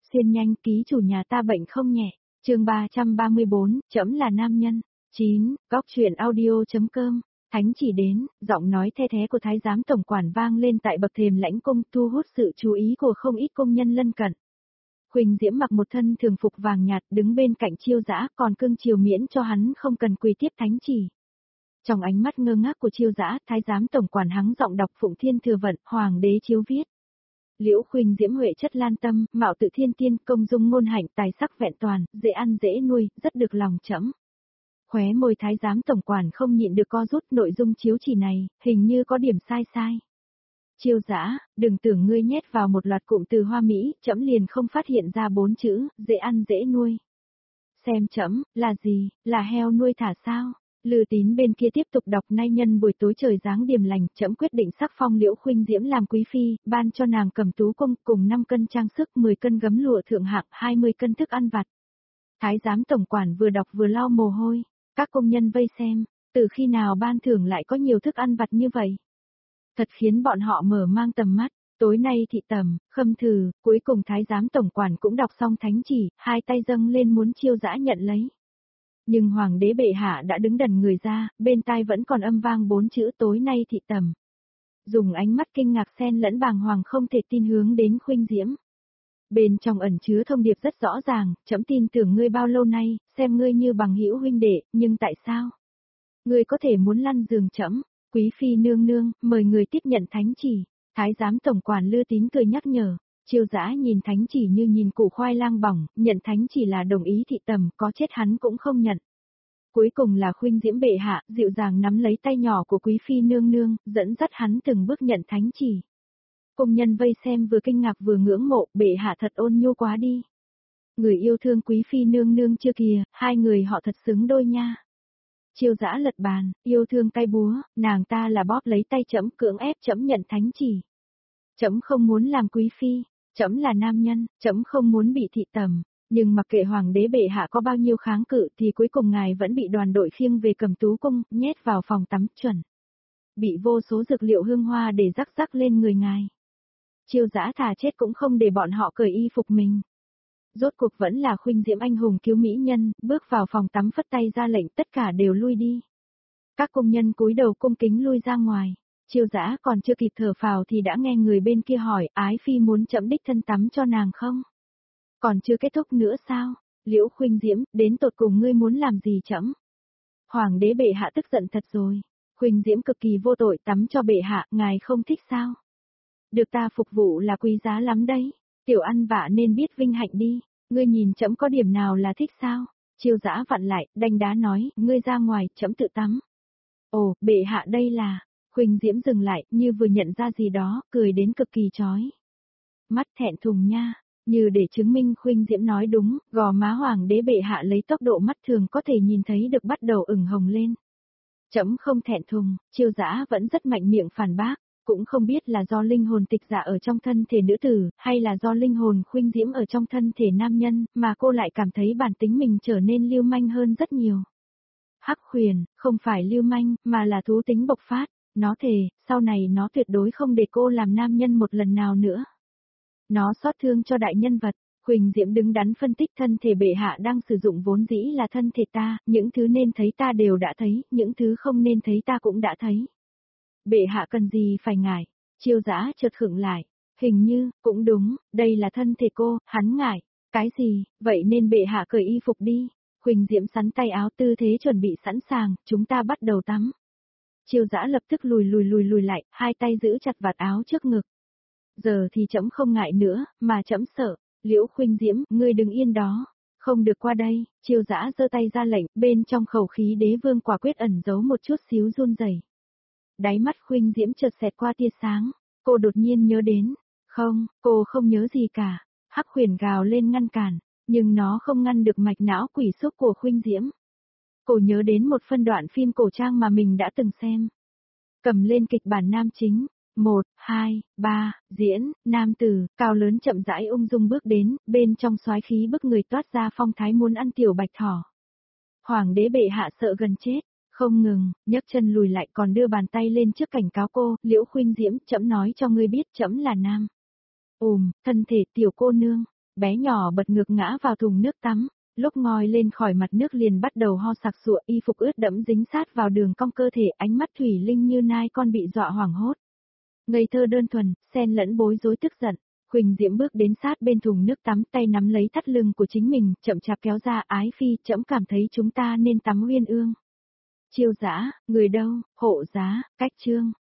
Xiên nhanh, ký chủ nhà ta bệnh không nhẹ. Chương 334, trẫm là nam nhân. 9, góc truyện audio.com. Thánh chỉ đến, giọng nói the thé của thái giám tổng quản vang lên tại bậc thềm lãnh cung, thu hút sự chú ý của không ít công nhân lân cận. Huỳnh Diễm mặc một thân thường phục vàng nhạt đứng bên cạnh Chiêu Dã, còn cưng chiều miễn cho hắn không cần quỳ tiếp thánh chỉ. Trong ánh mắt ngơ ngác của Chiêu Dã, thái giám tổng quản hắng giọng đọc Phụng Thiên Thừa Vận, Hoàng đế chiếu viết. Liễu Huỳnh Diễm huệ chất lan tâm, mạo tự thiên tiên, công dung ngôn hạnh, tài sắc vẹn toàn, dễ ăn dễ nuôi, rất được lòng trẫm. Khóe môi thái giám tổng quản không nhịn được co rút, nội dung chiếu chỉ này, hình như có điểm sai. Chiêu Dã, đừng tưởng ngươi nhét vào một loạt cụm từ hoa mỹ, trẫm liền không phát hiện ra 4 chữ, dễ ăn dễ nuôi. Xem trẫm, là gì, là heo nuôi thả sao? Lư Tín bên kia tiếp tục đọc, nay nhân buổi tối trời giáng điềm lành, trẫm quyết định sắc phong Liễu Huỳnh Diễm làm quý phi, ban cho nàng Cẩm Tú cung cùng 5 cân trang sức, 10 cân gấm lụa thượng hạng, 20 cân thức ăn vặt. Thái giám tổng quản vừa đọc vừa lau mồ hôi, các công nhân vây xem, từ khi nào ban thưởng lại có nhiều thức ăn vặt như vậy? Thật khiến bọn họ mở mang tầm mắt. Tối nay thị tầm, khâm thử, cuối cùng thái giám tổng quản cũng đọc xong thánh chỉ, hai tay dâng lên muốn Chiêu Dã nhận lấy. Nhưng hoàng đế bệ hạ đã đứng đần người ra, bên tai vẫn còn âm vang 4 chữ tối nay thị tầm. Dùng ánh mắt kinh ngạc xen lẫn bàng hoàng không thể tin hướng đến Huỳnh Diễm. Bên trong ẩn chứa thông điệp rất rõ ràng, trẫm tin tưởng ngươi bao lâu nay, xem ngươi như bằng hữu huynh đệ, nhưng tại sao? Ngươi có thể muốn lăn giường trẫm, quý phi nương nương, mời người tiếp nhận thánh chỉ. Thái giám tổng quản Lư Tín cười nhắc nhở. Chiêu Dã nhìn thánh chỉ như nhìn củ khoai lang bỏng, nhận thánh chỉ là đồng ý thị tầm, có chết hắn cũng không nhận. Cuối cùng là Huỳnh Diễm bệ hạ, dịu dàng nắm lấy tay nhỏ của quý phi nương nương, dẫn dắt hắn từng bước nhận thánh chỉ. Công nhân vây xem vừa kinh ngạc vừa ngưỡng mộ, bệ hạ thật ôn nhu quá đi. Người yêu thương quý phi nương nương chưa kìa, hai người họ thật xứng đôi nha. Chiêu Dã lật bàn, yêu thương tay búa, nàng ta là bóp lấy tay trẫm, cưỡng ép trẫm nhận thánh chỉ. Trẫm không muốn làm quý phi, trẫm là nam nhân, trẫm không muốn bị thị tầm, nhưng mặc kệ hoàng đế bệ hạ có bao nhiêu kháng cự thì cuối cùng ngài vẫn bị đoàn đội khiêng về Cẩm Tú cung, nhét vào phòng tắm chuẩn. Bị vô số dược liệu hương hoa để rắc rắc lên người ngài. Chiêu Dã thà chết cũng không để bọn họ cởi y phục mình. Rốt cuộc vẫn là Huỳnh Diễm anh hùng cứu mỹ nhân, bước vào phòng tắm phất tay ra lệnh tất cả đều lui đi. Các công nhân cúi đầu cung kính lui ra ngoài. Chiêu Dã còn chưa kịp thở phào thì đã nghe người bên kia hỏi, ái phi muốn trẫm đích thân tắm cho nàng không? Còn chưa kết thúc nữa sao? Liễu Huỳnh Diễm, đến tột cùng ngươi muốn làm gì trẫm? Hoàng đế bệ hạ tức giận thật rồi. Huỳnh Diễm cực kỳ vô tội, tắm cho bệ hạ, ngài không thích sao? Được ta phục vụ là quý giá lắm đấy. Tiểu ăn vạ nên biết vinh hạnh đi. Ngươi nhìn trẫm có điểm nào là thích sao? Chiêu Dã vặn lại, đanh đá nói, ngươi ra ngoài, trẫm tự tắm. Ồ, bệ hạ đây là... Huỳnh Diễm dừng lại, như vừa nhận ra gì đó, cười đến cực kỳ chói. Mắt thẹn thùng nha, như để chứng minh Huỳnh Diễm nói đúng, gò má hoàng đế bệ hạ lấy tốc độ mắt thường có thể nhìn thấy được bắt đầu ửng hồng lên. Trẫm không thẹn thùng, Chiêu Dã vẫn rất mạnh miệng phản bác, cũng không biết là do linh hồn tịch dạ ở trong thân thể nữ tử, hay là do linh hồn Huỳnh Diễm ở trong thân thể nam nhân, mà cô lại cảm thấy bản tính mình trở nên lưu manh hơn rất nhiều. Hắc Huyền, không phải lưu manh, mà là thú tính bộc phát. Nó thề, sau này nó tuyệt đối không để cô làm nam nhân một lần nào nữa. Nó xót thương cho đại nhân vật. Huỳnh Diễm đứng đắn phân tích thân thể bệ hạ đang sử dụng vốn dĩ là thân thể ta, những thứ nên thấy ta đều đã thấy, những thứ không nên thấy ta cũng đã thấy. Bệ hạ cần gì phải ngại. Chiêu Dã chợt khựng lại. Hình như, cũng đúng, đây là thân thể cô, hắn ngại. Cái gì, vậy nên bệ hạ cởi y phục đi. Huỳnh Diễm sắn tay áo tư thế chuẩn bị sẵn sàng, chúng ta bắt đầu tắm. Chiêu Dã lập tức lùi lại, hai tay giữ chặt vạt áo trước ngực. Giờ thì trẫm không ngại nữa, mà trẫm sợ. Liễu Huỳnh Diễm, ngươi đừng yên đó. Không được qua đây. Chiêu Dã giơ tay ra lệnh, bên trong khẩu khí đế vương quả quyết ẩn giấu một chút xíu run rẩy. Đáy mắt Huỳnh Diễm chợt xẹt qua tia sáng. Cô đột nhiên nhớ đến. Không, cô không nhớ gì cả. Hắc Huyền gào lên ngăn cản, nhưng nó không ngăn được mạch não quỷ xúc của Huỳnh Diễm. Cô nhớ đến một phân đoạn phim cổ trang mà mình đã từng xem. Cầm lên kịch bản nam chính, 1, 2, 3, diễn, nam tử, cao lớn chậm rãi ung dung bước đến, bên trong soái khí bức người toát ra phong thái muốn ăn tiểu bạch thỏ. Hoàng đế bệ hạ sợ gần chết, không ngừng, nhấc chân lùi lại còn đưa bàn tay lên trước cảnh cáo cô, Liễu Huỳnh Diễm, trẫm nói cho ngươi biết trẫm là nam. Thân thể tiểu cô nương, bé nhỏ bật ngược ngã vào thùng nước tắm, lúc ngoi lên khỏi mặt nước liền bắt đầu ho sặc sụa, y phục ướt đẫm dính sát vào đường cong cơ thể, ánh mắt thủy linh như nai con bị dọa hoảng hốt. Ngây thơ đơn thuần, xen lẫn bối rối tức giận. Huỳnh Diễm bước đến sát bên thùng nước tắm, tay nắm lấy thắt lưng của chính mình, chậm chạp kéo ra. Ái phi, trẫm cảm thấy chúng ta nên tắm uyên ương. Chiêu Dã, người đâu, Hộ Giá, Cách Trương.